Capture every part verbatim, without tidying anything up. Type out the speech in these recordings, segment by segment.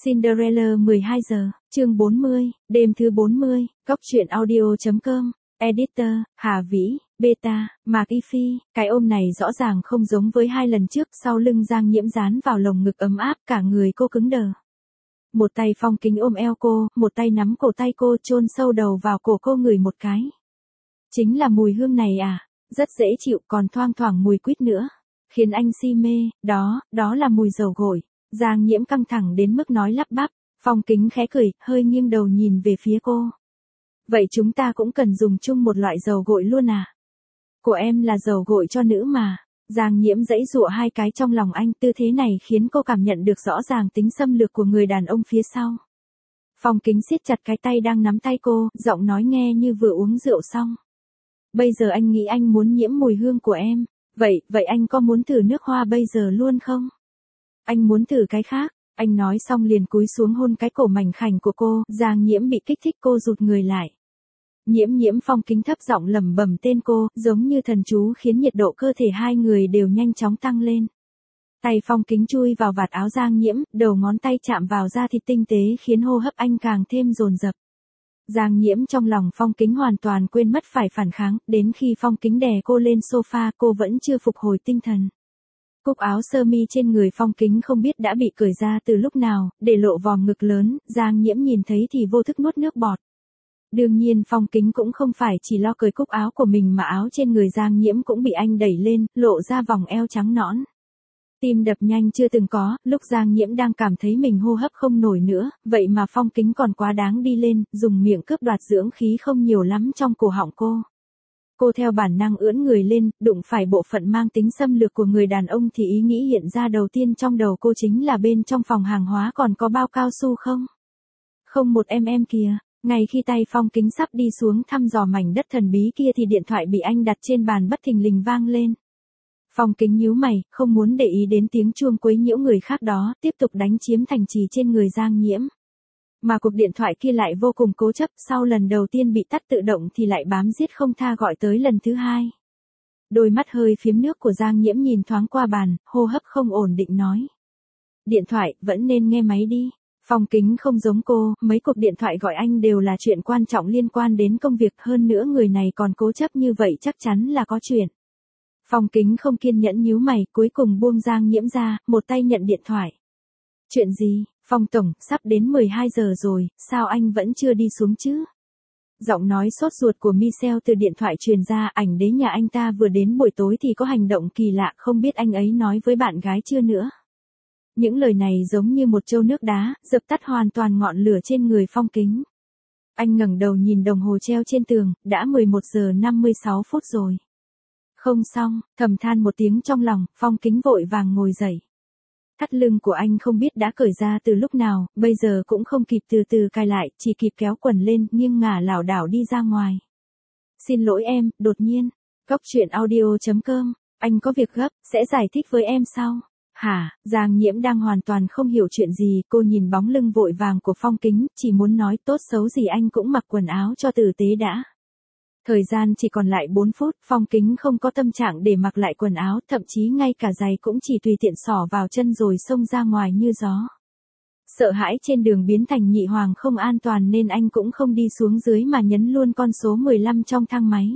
Cinderella mười hai giờ, chương bốn mươi, đêm thứ bốn mươi, góc truyện audio.com, editor, Hà Vĩ, Beta, Mạc Y Phi, cái ôm này rõ ràng không giống với hai lần trước, sau lưng Giang Nhiễm dán vào lồng ngực ấm áp, cả người cô cứng đờ. Một tay Phong Kính ôm eo cô, một tay nắm cổ tay cô chôn sâu đầu vào cổ cô ngửi một cái. Chính là mùi hương này à, rất dễ chịu, còn thoang thoảng mùi quýt nữa, khiến anh si mê, đó, đó là mùi dầu gội. Giang Nhiễm căng thẳng đến mức nói lắp bắp, Phong Kính khẽ cười, hơi nghiêng đầu nhìn về phía cô. Vậy chúng ta cũng cần dùng chung một loại dầu gội luôn à? Của em là dầu gội cho nữ mà. Giang Nhiễm giãy giụa hai cái trong lòng anh, tư thế này khiến cô cảm nhận được rõ ràng tính xâm lược của người đàn ông phía sau. Phong Kính siết chặt cái tay đang nắm tay cô, giọng nói nghe như vừa uống rượu xong. Bây giờ anh nghĩ anh muốn nhiễm mùi hương của em, vậy, vậy anh có muốn thử nước hoa bây giờ luôn không? Anh muốn thử cái khác, anh nói xong liền cúi xuống hôn cái cổ mảnh khảnh của cô, Giang Nhiễm bị kích thích cô rụt người lại. Nhiễm nhiễm Phong Kính thấp giọng lẩm bẩm tên cô, giống như thần chú khiến nhiệt độ cơ thể hai người đều nhanh chóng tăng lên. Tay Phong Kính chui vào vạt áo Giang Nhiễm, đầu ngón tay chạm vào da thịt tinh tế khiến hô hấp anh càng thêm dồn dập. Giang Nhiễm trong lòng Phong Kính hoàn toàn quên mất phải phản kháng, đến khi Phong Kính đè cô lên sofa cô vẫn chưa phục hồi tinh thần. Cúc áo sơ mi trên người Phong Kính không biết đã bị cởi ra từ lúc nào, để lộ vòm ngực lớn, Giang Nhiễm nhìn thấy thì vô thức nuốt nước bọt. Đương nhiên Phong Kính cũng không phải chỉ lo cởi cúc áo của mình mà áo trên người Giang Nhiễm cũng bị anh đẩy lên, lộ ra vòng eo trắng nõn. Tim đập nhanh chưa từng có, lúc Giang Nhiễm đang cảm thấy mình hô hấp không nổi nữa, vậy mà Phong Kính còn quá đáng đi lên, dùng miệng cướp đoạt dưỡng khí không nhiều lắm trong cổ họng cô. Cô theo bản năng ưỡn người lên, đụng phải bộ phận mang tính xâm lược của người đàn ông thì ý nghĩ hiện ra đầu tiên trong đầu cô chính là bên trong phòng hàng hóa còn có bao cao su không? Không một em em kìa. Ngay khi tay Phong Kính sắp đi xuống thăm dò mảnh đất thần bí kia thì điện thoại bị anh đặt trên bàn bất thình lình vang lên. Phong Kính nhíu mày, không muốn để ý đến tiếng chuông quấy nhiễu người khác đó, tiếp tục đánh chiếm thành trì trên người Giang Nhiễm. Mà cuộc điện thoại kia lại vô cùng cố chấp, sau lần đầu tiên bị tắt tự động thì lại bám giết không tha gọi tới lần thứ hai. Đôi mắt hơi phiếm nước của Giang Nhiễm nhìn thoáng qua bàn, hô hấp không ổn định nói. Điện thoại, vẫn nên nghe máy đi. Phong Kính không giống cô, mấy cuộc điện thoại gọi anh đều là chuyện quan trọng liên quan đến công việc, hơn nữa người này còn cố chấp như vậy chắc chắn là có chuyện. Phong Kính không kiên nhẫn nhíu mày, cuối cùng buông Giang Nhiễm ra, một tay nhận điện thoại. Chuyện gì, Phong Tổng, sắp đến mười hai giờ rồi, sao anh vẫn chưa đi xuống chứ? Giọng nói sốt ruột của Michelle từ điện thoại truyền ra, ảnh đế nhà anh ta vừa đến buổi tối thì có hành động kỳ lạ, không biết anh ấy nói với bạn gái chưa nữa. Những lời này giống như một châu nước đá, dập tắt hoàn toàn ngọn lửa trên người Phong Kính. Anh ngẩng đầu nhìn đồng hồ treo trên tường, đã mười một giờ năm mươi sáu phút rồi. Không xong, thầm than một tiếng trong lòng, Phong Kính vội vàng ngồi dậy. Thắt lưng của anh không biết đã cởi ra từ lúc nào, bây giờ cũng không kịp từ từ cài lại, chỉ kịp kéo quần lên, nghiêng ngả lảo đảo đi ra ngoài. Xin lỗi em, đột nhiên. Góc truyện audio.com, anh có việc gấp, sẽ giải thích với em sau. Hả, Giang Nhiễm đang hoàn toàn không hiểu chuyện gì, cô nhìn bóng lưng vội vàng của Phong Kính, chỉ muốn nói tốt xấu gì anh cũng mặc quần áo cho tử tế đã. Thời gian chỉ còn lại bốn phút, Phong Kính không có tâm trạng để mặc lại quần áo, thậm chí ngay cả giày cũng chỉ tùy tiện xỏ vào chân rồi xông ra ngoài như gió. Sợ hãi trên đường biến thành nhị hoàng không an toàn nên anh cũng không đi xuống dưới mà nhấn luôn con số mười lăm trong thang máy.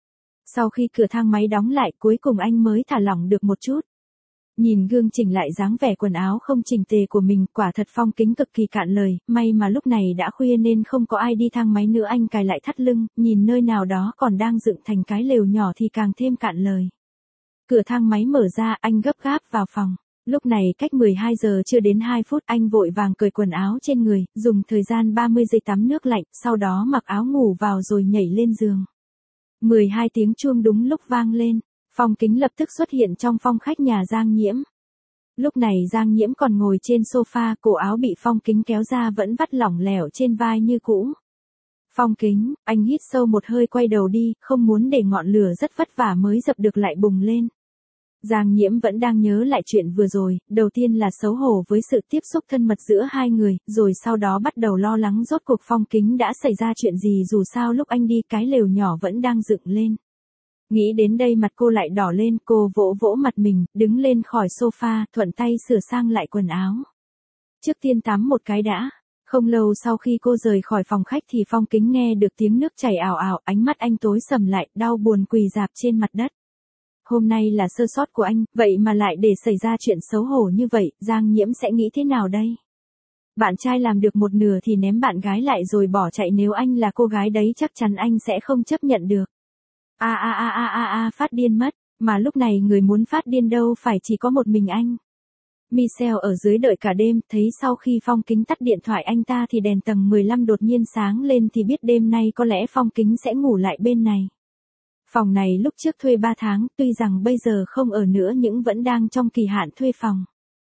Sau khi cửa thang máy đóng lại cuối cùng anh mới thả lỏng được một chút. Nhìn gương chỉnh lại dáng vẻ quần áo không chỉnh tề của mình, quả thật Phong Kính cực kỳ cạn lời, may mà lúc này đã khuya nên không có ai đi thang máy nữa. Anh cài lại thắt lưng, nhìn nơi nào đó còn đang dựng thành cái lều nhỏ thì càng thêm cạn lời. Cửa thang máy mở ra, anh gấp gáp vào phòng. Lúc này cách mười hai giờ chưa đến hai phút, anh vội vàng cởi quần áo trên người, dùng thời gian ba mươi giây tắm nước lạnh, sau đó mặc áo ngủ vào rồi nhảy lên giường. mười hai tiếng chuông đúng lúc vang lên. Phong Kính lập tức xuất hiện trong phòng khách nhà Giang Nhiễm. Lúc này Giang Nhiễm còn ngồi trên sofa, cổ áo bị Phong Kính kéo ra vẫn vắt lỏng lẻo trên vai như cũ. Phong Kính, anh hít sâu một hơi quay đầu đi, không muốn để ngọn lửa rất vất vả mới dập được lại bùng lên. Giang Nhiễm vẫn đang nhớ lại chuyện vừa rồi, đầu tiên là xấu hổ với sự tiếp xúc thân mật giữa hai người, rồi sau đó bắt đầu lo lắng rốt cuộc Phong Kính đã xảy ra chuyện gì, dù sao lúc anh đi cái lều nhỏ vẫn đang dựng lên. Nghĩ đến đây mặt cô lại đỏ lên, cô vỗ vỗ mặt mình, đứng lên khỏi sofa, thuận tay sửa sang lại quần áo. trước tiên tắm một cái đã. Không lâu sau khi cô rời khỏi phòng khách thì Phong Kính nghe được tiếng nước chảy ào ào, ánh mắt anh tối sầm lại, đau buồn quỳ rạp trên mặt đất. Hôm nay là sơ sót của anh, vậy mà lại để xảy ra chuyện xấu hổ như vậy, Giang Nhiễm sẽ nghĩ thế nào đây? Bạn trai làm được một nửa thì ném bạn gái lại rồi bỏ chạy, nếu anh là cô gái đấy chắc chắn anh sẽ không chấp nhận được. A a a a a a phát điên mất, mà lúc này người muốn phát điên đâu phải chỉ có một mình anh. Michelle ở dưới đợi cả đêm, thấy sau khi Phong Kính tắt điện thoại anh ta thì đèn tầng mười lăm đột nhiên sáng lên thì biết đêm nay có lẽ Phong Kính sẽ ngủ lại bên này. Phòng này lúc trước thuê ba tháng, tuy rằng bây giờ không ở nữa nhưng vẫn đang trong kỳ hạn thuê phòng.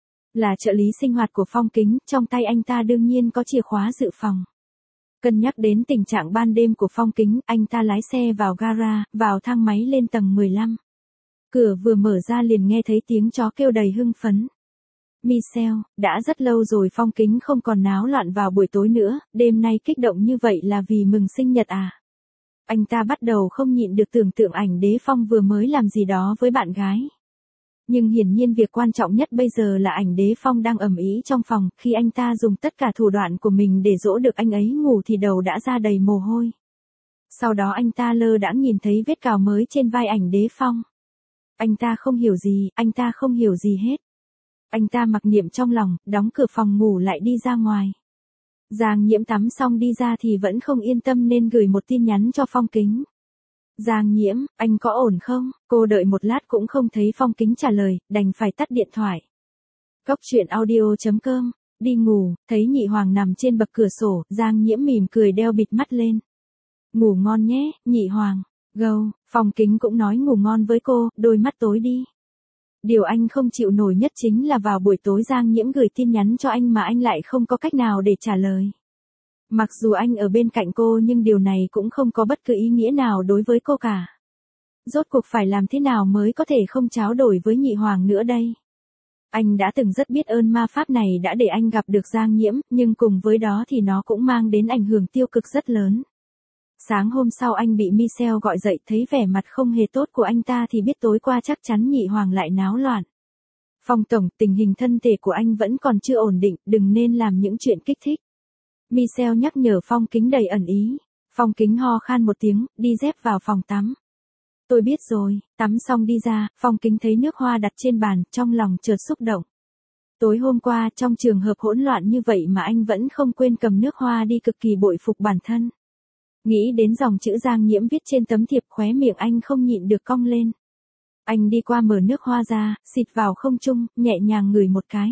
Là trợ lý sinh hoạt của Phong Kính, trong tay anh ta đương nhiên có chìa khóa dự phòng. Cân nhắc đến tình trạng ban đêm của Phong Kính, anh ta lái xe vào gara, vào thang máy lên tầng mười lăm. Cửa vừa mở ra liền nghe thấy tiếng chó kêu đầy hưng phấn. Michelle, đã rất lâu rồi Phong Kính không còn náo loạn vào buổi tối nữa, đêm nay kích động như vậy là vì mừng sinh nhật à? Anh ta bắt đầu không nhịn được tưởng tượng ảnh Đế Phong vừa mới làm gì đó với bạn gái. Nhưng hiển nhiên việc quan trọng nhất bây giờ là ảnh Đế Phong đang ầm ĩ trong phòng, khi anh ta dùng tất cả thủ đoạn của mình để dỗ được anh ấy ngủ thì đầu đã ra đầy mồ hôi. Sau đó anh ta lơ đãng nhìn thấy vết cào mới trên vai ảnh Đế Phong. Anh ta không hiểu gì, anh ta không hiểu gì hết. Anh ta mặc niệm trong lòng, đóng cửa phòng ngủ lại đi ra ngoài. Giang Nhiễm tắm xong đi ra thì vẫn không yên tâm nên gửi một tin nhắn cho Phong Kính. Giang Nhiễm, anh có ổn không? Cô đợi một lát cũng không thấy Phong Kính trả lời, đành phải tắt điện thoại. Cốc truyện audio chấm com, đi ngủ, thấy Nhị Hoàng nằm trên bậc cửa sổ, Giang Nhiễm mỉm cười đeo bịt mắt lên. Ngủ ngon nhé, Nhị Hoàng. Gâu, Phong Kính cũng nói ngủ ngon với cô, đôi mắt tối đi. Điều anh không chịu nổi nhất chính là vào buổi tối Giang Nhiễm gửi tin nhắn cho anh mà anh lại không có cách nào để trả lời. Mặc dù anh ở bên cạnh cô nhưng điều này cũng không có bất cứ ý nghĩa nào đối với cô cả. Rốt cuộc phải làm thế nào mới có thể không tráo đổi với Nhị Hoàng nữa đây? Anh đã từng rất biết ơn ma pháp này đã để anh gặp được Giang Nhiễm, nhưng cùng với đó thì nó cũng mang đến ảnh hưởng tiêu cực rất lớn. Sáng hôm sau anh bị Michelle gọi dậy, thấy vẻ mặt không hề tốt của anh ta thì biết tối qua chắc chắn Nhị Hoàng lại náo loạn. Phong tổng, tình hình thân thể của anh vẫn còn chưa ổn định, đừng nên làm những chuyện kích thích. Michelle nhắc nhở Phong Kính đầy ẩn ý. Phong Kính ho khan một tiếng, đi dép vào phòng tắm. Tôi biết rồi, tắm xong đi ra, Phong Kính thấy nước hoa đặt trên bàn, trong lòng chợt xúc động. Tối hôm qua trong trường hợp hỗn loạn như vậy mà anh vẫn không quên cầm nước hoa đi, cực kỳ bội phục bản thân. Nghĩ đến dòng chữ Giang Nhiễm viết trên tấm thiệp, khóe miệng anh không nhịn được cong lên. Anh đi qua mở nước hoa ra, xịt vào không trung, nhẹ nhàng ngửi một cái.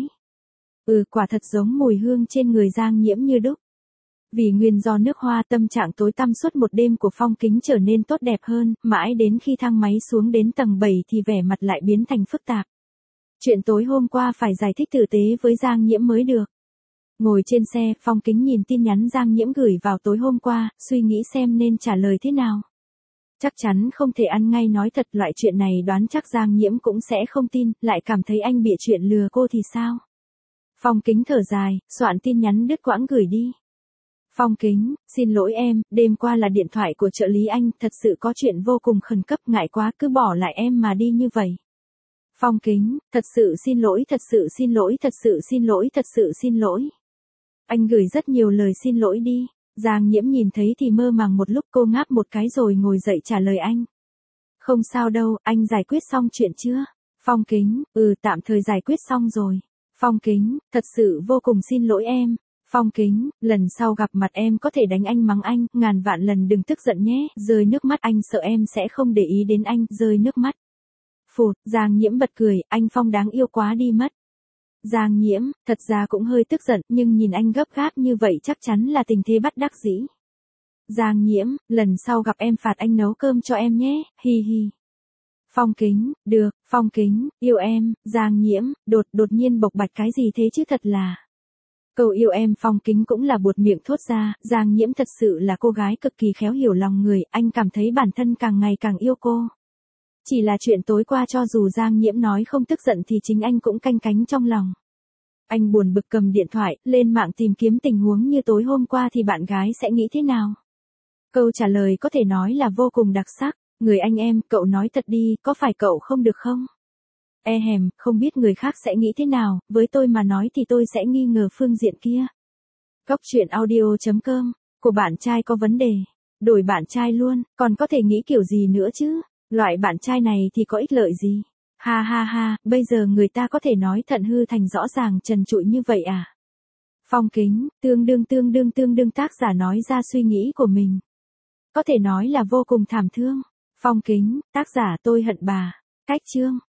Ừ, quả thật giống mùi hương trên người Giang Nhiễm như đúc. Vì nguyên do nước hoa, tâm trạng tối tăm suốt một đêm của Phong Kính trở nên tốt đẹp hơn, mãi đến khi thang máy xuống đến tầng bảy thì vẻ mặt lại biến thành phức tạp. Chuyện tối hôm qua phải giải thích tử tế với Giang Nhiễm mới được. Ngồi trên xe, Phong Kính nhìn tin nhắn Giang Nhiễm gửi vào tối hôm qua, suy nghĩ xem nên trả lời thế nào. Chắc chắn không thể ăn ngay nói thật, loại chuyện này đoán chắc Giang Nhiễm cũng sẽ không tin, lại cảm thấy anh bịa chuyện lừa cô thì sao? Phong Kính thở dài, soạn tin nhắn đứt quãng gửi đi. Phong Kính, xin lỗi em, đêm qua là điện thoại của trợ lý anh, thật sự có chuyện vô cùng khẩn cấp, ngại quá cứ bỏ lại em mà đi như vậy. Phong Kính, thật sự xin lỗi, thật sự xin lỗi, thật sự xin lỗi, thật sự xin lỗi. Anh gửi rất nhiều lời xin lỗi đi. Giang Nhiễm nhìn thấy thì mơ màng một lúc, cô ngáp một cái rồi ngồi dậy trả lời anh. Không sao đâu, anh giải quyết xong chuyện chưa? Phong Kính, ừ tạm thời giải quyết xong rồi. Phong Kính, thật sự vô cùng xin lỗi em. Phong Kính, lần sau gặp mặt em có thể đánh anh mắng anh, ngàn vạn lần đừng tức giận nhé. Rơi nước mắt, anh sợ em sẽ không để ý đến anh, rơi nước mắt. Phụt, Giang Nhiễm bật cười, anh Phong đáng yêu quá đi mất. Giang Nhiễm, thật ra cũng hơi tức giận, nhưng nhìn anh gấp gáp như vậy chắc chắn là tình thế bắt đắc dĩ. Giang Nhiễm, lần sau gặp em phạt anh nấu cơm cho em nhé, hi hi. Phong Kính, được, Phong Kính, yêu em. Giang Nhiễm, đột đột nhiên bộc bạch cái gì thế chứ, thật là. Câu yêu em Phong Kính cũng là buột miệng thốt ra, Giang Nhiễm thật sự là cô gái cực kỳ khéo hiểu lòng người, anh cảm thấy bản thân càng ngày càng yêu cô. Chỉ là chuyện tối qua cho dù Giang Nhiễm nói không tức giận thì chính anh cũng canh cánh trong lòng. Anh buồn bực cầm điện thoại, lên mạng tìm kiếm tình huống như tối hôm qua thì bạn gái sẽ nghĩ thế nào. Câu trả lời có thể nói là vô cùng đặc sắc. Người anh em, cậu nói thật đi, có phải cậu không được không? E hèm, không biết người khác sẽ nghĩ thế nào, với tôi mà nói thì tôi sẽ nghi ngờ phương diện kia. Góc chuyện audio chấm com, của bạn trai có vấn đề. Đổi bạn trai luôn, còn có thể nghĩ kiểu gì nữa chứ? Loại bạn trai này thì có ích lợi gì? Ha ha ha, bây giờ người ta có thể nói thận hư thành rõ ràng trần trụi như vậy à? Phong Kính, tương đương tương đương tương đương tác giả nói ra suy nghĩ của mình. Có thể nói là vô cùng thảm thương. Phong Kính, tác giả tôi hận bà. Cách chương.